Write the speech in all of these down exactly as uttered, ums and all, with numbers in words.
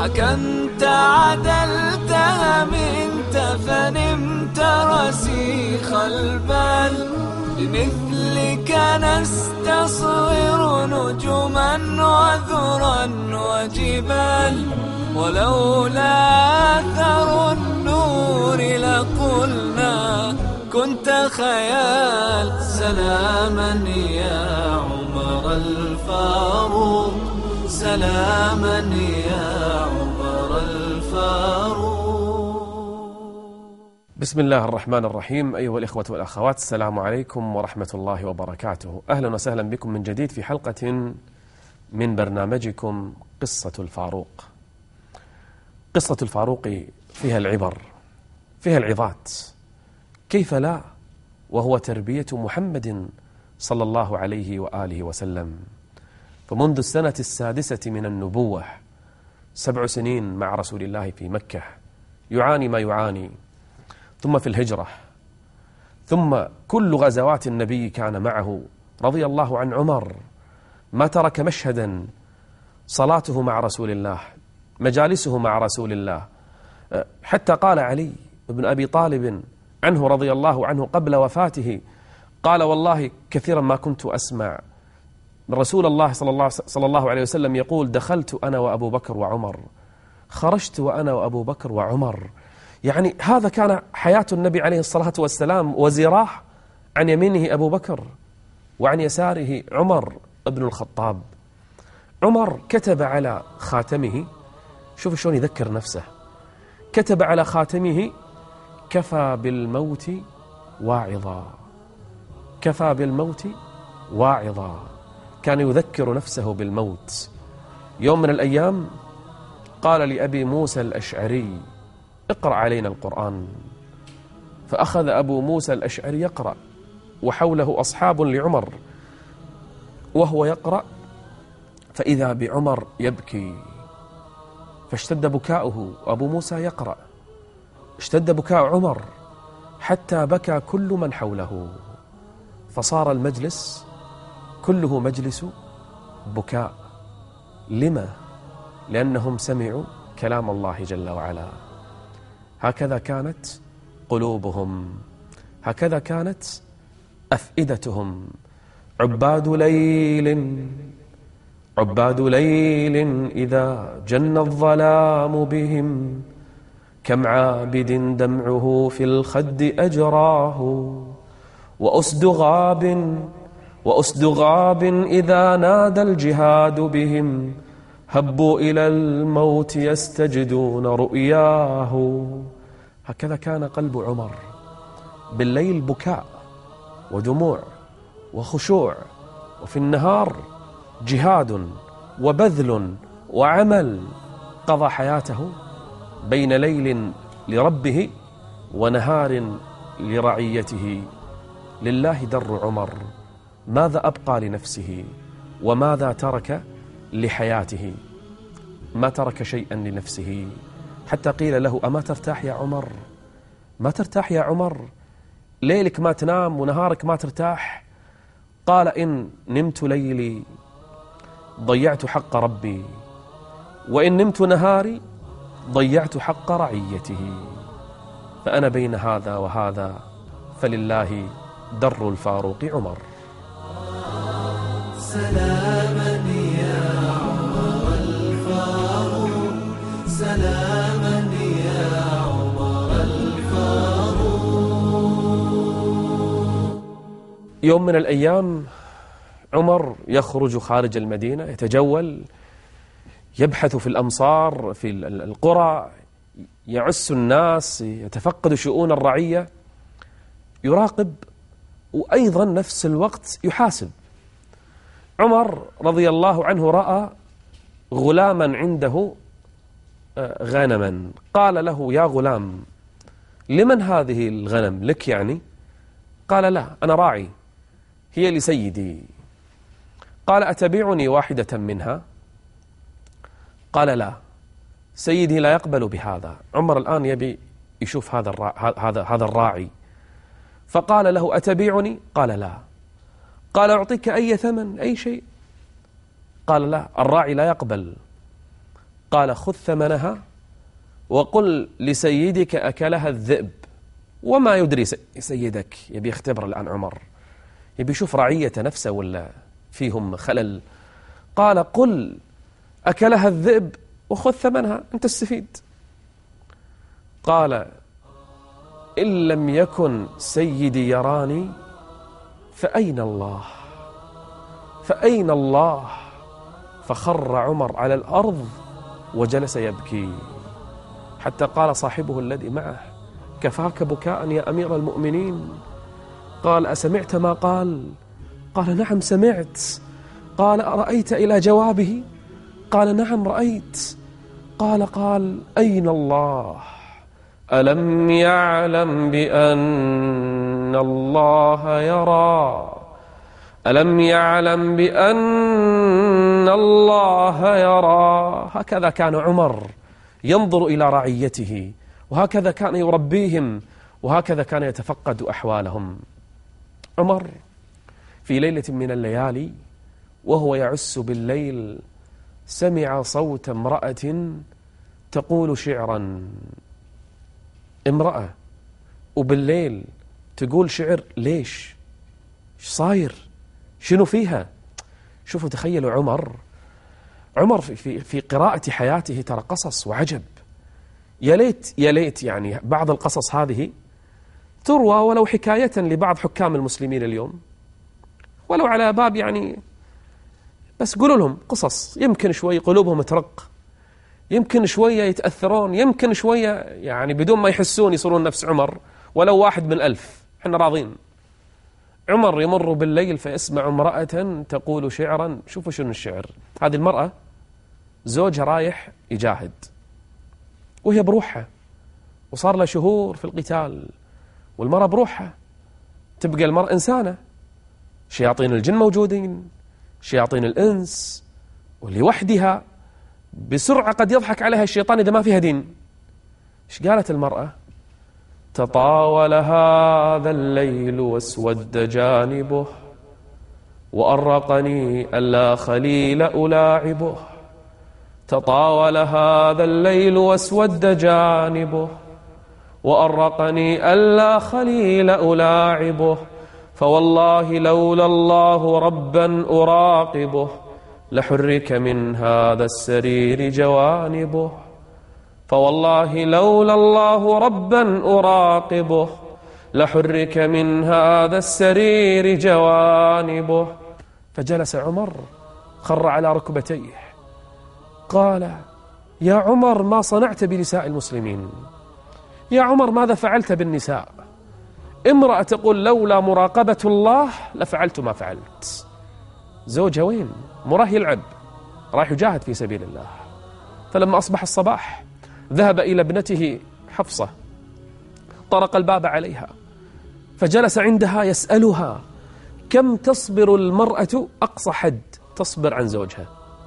حكمت عدلتها منت فنمت رسيخ البال بمثلك نستصغر نجما وذرا وجبال ولولا أثر النور لقلنا كنت خيال سلاما يا عمر الفاروق سلاما يا عمر الفاروق. بسم الله الرحمن الرحيم. أيها الإخوة والأخوات، السلام عليكم ورحمة الله وبركاته. أهلا وسهلا بكم من جديد في حلقة من برنامجكم قصة الفاروق. قصة الفاروق فيها العبر، فيها العظات، كيف لا وهو تربية محمد صلى الله عليه وآله وسلم. فمنذ السنة السادسة من النبوة، سبع سنين مع رسول الله في مكة، يعاني ما يعاني، ثم في الهجرة، ثم كل غزوات النبي كان معه رضي الله عن عمر، ما ترك مشهدا، صلاته مع رسول الله، مجالسه مع رسول الله، حتى قال علي بن أبي طالب عنه رضي الله عنه قبل وفاته، قال والله كثيرا ما كنت أسمع رسول الله صلى الله, صلى الله عليه وسلم يقول دخلت أنا وأبو بكر وعمر، خرجت وأنا وأبو بكر وعمر. يعني هذا كان حياة النبي عليه الصلاة والسلام، وزراه عن يمينه أبو بكر وعن يساره عمر بن الخطاب. عمر كتب على خاتمه، شوف شلون يذكر نفسه، كتب على خاتمه كفى بالموت واعظا، كفى بالموت واعظا. كان يذكر نفسه بالموت. يوم من الأيام قال لأبي موسى الأشعري اقرأ علينا القرآن، فأخذ أبو موسى الأشعري يقرأ وحوله أصحاب لعمر، وهو يقرأ فإذا بعمر يبكي، فاشتد بكاؤه، أبو موسى يقرأ، اشتد بكاء عمر حتى بكى كل من حوله، فصار المجلس كله مجلس بكاء. لما؟ لأنهم سمعوا كلام الله جل وعلا. هكذا كانت قلوبهم، هكذا كانت أفئدتهم. عباد ليل عباد ليل إذا جن الظلام بهم، كم عابد دمعه في الخد أجراه، وأسد غاب وأسد غاب إذا نادى الجهاد بهم، هبوا إلى الموت يستجدون رؤياه. هكذا كان قلب عمر، بالليل بكاء ودموع وخشوع، وفي النهار جهاد وبذل وعمل. قضى حياته بين ليل لربه ونهار لرعيته. لله در عمر، ماذا أبقى لنفسه وماذا ترك لحياته؟ ما ترك شيئا لنفسه، حتى قيل له أما ترتاح يا عمر؟ ما ترتاح يا عمر؟ ليلك ما تنام ونهارك ما ترتاح؟ قال إن نمت ليلي ضيعت حق ربي، وإن نمت نهاري ضيعت حق رعيته، فأنا بين هذا وهذا، فلله در الفاروق عمر. سلاما يا عمر الفاروق سلاما يا عمر الفاروق. يوم من الأيام عمر يخرج خارج المدينة، يتجول، يبحث في الأمصار، في القرى، يعس الناس، يتفقد شؤون الرعية، يراقب، وأيضا نفس الوقت يحاسب. عمر رضي الله عنه رأى غلاما عنده غنما، قال له يا غلام لمن هذه الغنم؟ لك يعني؟ قال لا، أنا راعي، هي لسيدي. قال أتبيعني واحدة منها؟ قال لا، سيدي لا يقبل بهذا. عمر الآن يبي يشوف هذا الرا... هذا هذا الراعي، فقال له أتبيعني؟ قال لا. قال أعطيك أي ثمن، أي شيء؟ قال لا، الراعي لا يقبل. قال خذ ثمنها وقل لسيدك أكلها الذئب. وما يدري سيدك، يبي يختبر الآن عمر، يبي يشوف رعية نفسه ولا فيهم خلل. قال قل أكلها الذئب وخذ ثمنها، أنت تستفيد. قال إن لم يكن سيدي يراني فأين الله فأين الله فخر عمر على الأرض وجلس يبكي، حتى قال صاحبه الذي معه كفاك بكاء يا أمير المؤمنين. قال أسمعت ما قال؟ قال نعم سمعت. قال أرأيت إلى جوابه؟ قال نعم رأيت. قال قال أين الله؟ ألم يعلم بأن الله يرى ألم يعلم بأن الله يرى. هكذا كان عمر ينظر إلى رعيته، وهكذا كان يربيهم، وهكذا كان يتفقد أحوالهم. عمر في ليلة من الليالي وهو يعس بالليل سمع صوت امرأة تقول شعرا. امرأة وبالليل تقول شعر، ليش؟ ايش صاير؟ شنو فيها؟ شوفوا تخيلوا عمر عمر في, في, في قراءة حياته ترى قصص وعجب. يا ليت يا ليت يعني بعض القصص هذه تروى ولو حكاية لبعض حكام المسلمين اليوم، ولو على باب يعني بس قولوا لهم قصص، يمكن شوي قلوبهم ترق، يمكن شوية يتأثرون، يمكن شوية يعني بدون ما يحسون يصيرون نفس عمر، ولو واحد من ألف احنا راضين. عمر يمر بالليل فيسمع امرأة تقول شعرا. شوفوا شنو الشعر. هذه المرأة زوجها رايح يجاهد وهي بروحها، وصار لها شهور في القتال، والمرأة بروحها. تبقى المرأة إنسانة، شياطين الجن موجودين، شياطين الإنس، ولوحدها بسرعة قد يضحك عليها الشيطان إذا ما فيها دين. إيش قالت المرأة؟ تطاول هذا الليل واسود جانبه وأرقني ألا خليل ألاعبه. تطاول هذا الليل واسود جانبه وأرقني ألا خليل ألاعبه. فوالله لولا الله ربا أراقبه لحرك من هذا السرير جوانبه. فوالله لولا الله ربا أراقبه لحرك من هذا السرير جوانبه. فجلس عمر خر على ركبتيه قال يا عمر ما صنعت بنساء المسلمين؟ يا عمر ماذا فعلت بالنساء؟ امرأة تقول لولا مراقبة الله لفعلت ما فعلت. زوجها وين؟ مراه يلعب، راح يجاهد في سبيل الله. فلما أصبح الصباح ذهب إلى ابنته حفصة، طرق الباب عليها فجلس عندها يسألها كم تصبر المرأة أقصى حد تصبر عن زوجها؟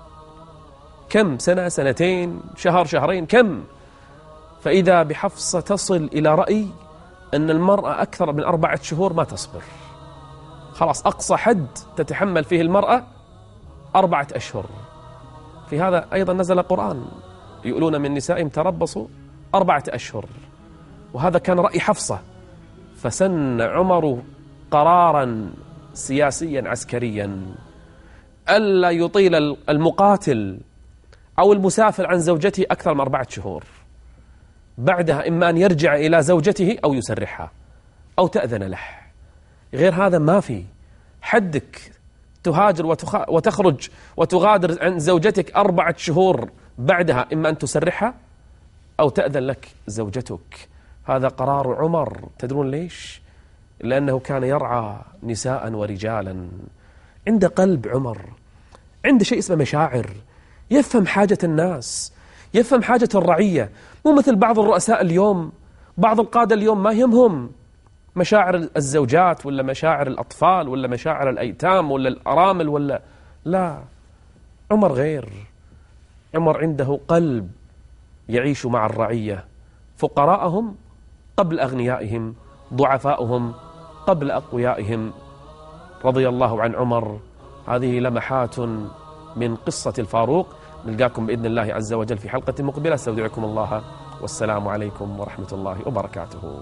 كم؟ سنة، سنتين، شهر، شهرين، كم؟ فإذا بحفصة تصل إلى رأي أن المرأة أكثر من أربعة شهور ما تصبر، خلاص أقصى حد تتحمل فيه المرأة أربعة أشهر. في هذا أيضا نزل القرآن يقولون من نسائهم تربصوا أربعة أشهر، وهذا كان رأي حفصة. فسن عمر قرارا سياسيا عسكريا ألا يطيل المقاتل أو المسافر عن زوجته أكثر من أربعة شهور، بعدها إما أن يرجع إلى زوجته أو يسرحها أو تأذن له. غير هذا ما في حدك تهاجر وتخ... وتخرج وتغادر عن زوجتك أربعة شهور، بعدها إما أن تسرحها أو تأذن لك زوجتك. هذا قرار عمر. تدرون ليش؟ لأنه كان يرعى نساء ورجالا، عنده قلب عمر، عنده شيء اسمه مشاعر، يفهم حاجة الناس، يفهم حاجة الرعية. مو مثل بعض الرؤساء اليوم، بعض القادة اليوم ما يهمهم مشاعر الزوجات ولا مشاعر الأطفال ولا مشاعر الأيتام ولا الأرامل ولا لا. عمر غير، عمر عنده قلب يعيش مع الرعية، فقراءهم قبل أغنيائهم، ضعفاؤهم قبل أقويائهم. رضي الله عن عمر. هذه لمحات من قصة الفاروق نلقاكم بإذن الله عز وجل في حلقة مقبلة. استودعكم الله والسلام عليكم ورحمة الله وبركاته.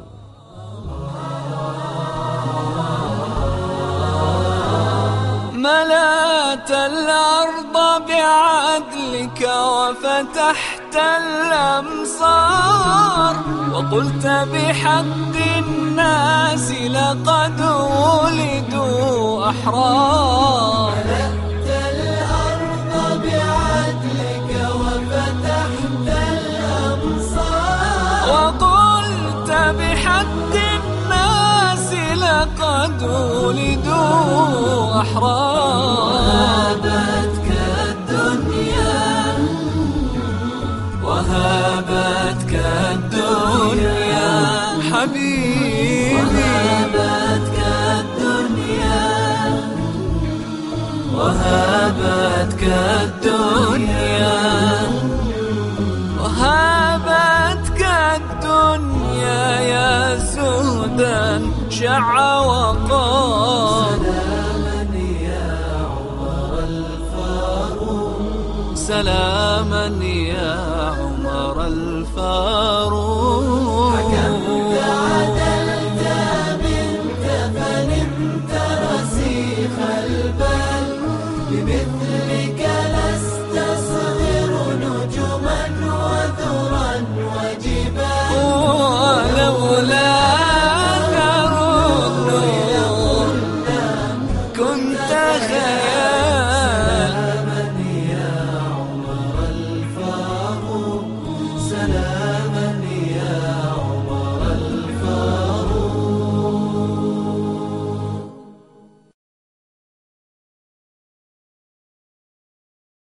ملأت الأرض بعدلك وفتحت الأمصار، وقلت بحق الناس لقد ولدوا أحرار. ملأت الأرض بعدلك وفتحت الأمصار، وقلت بحق الناس لقد ولدوا أحرار. وهابتك الدنيا وهابتك الدنيا حبيبي، وهابتك الدنيا وهابتك الدنيا وهابتك الدنيا يا زهدا شع وقار. سلاما يا عمر الفاروق.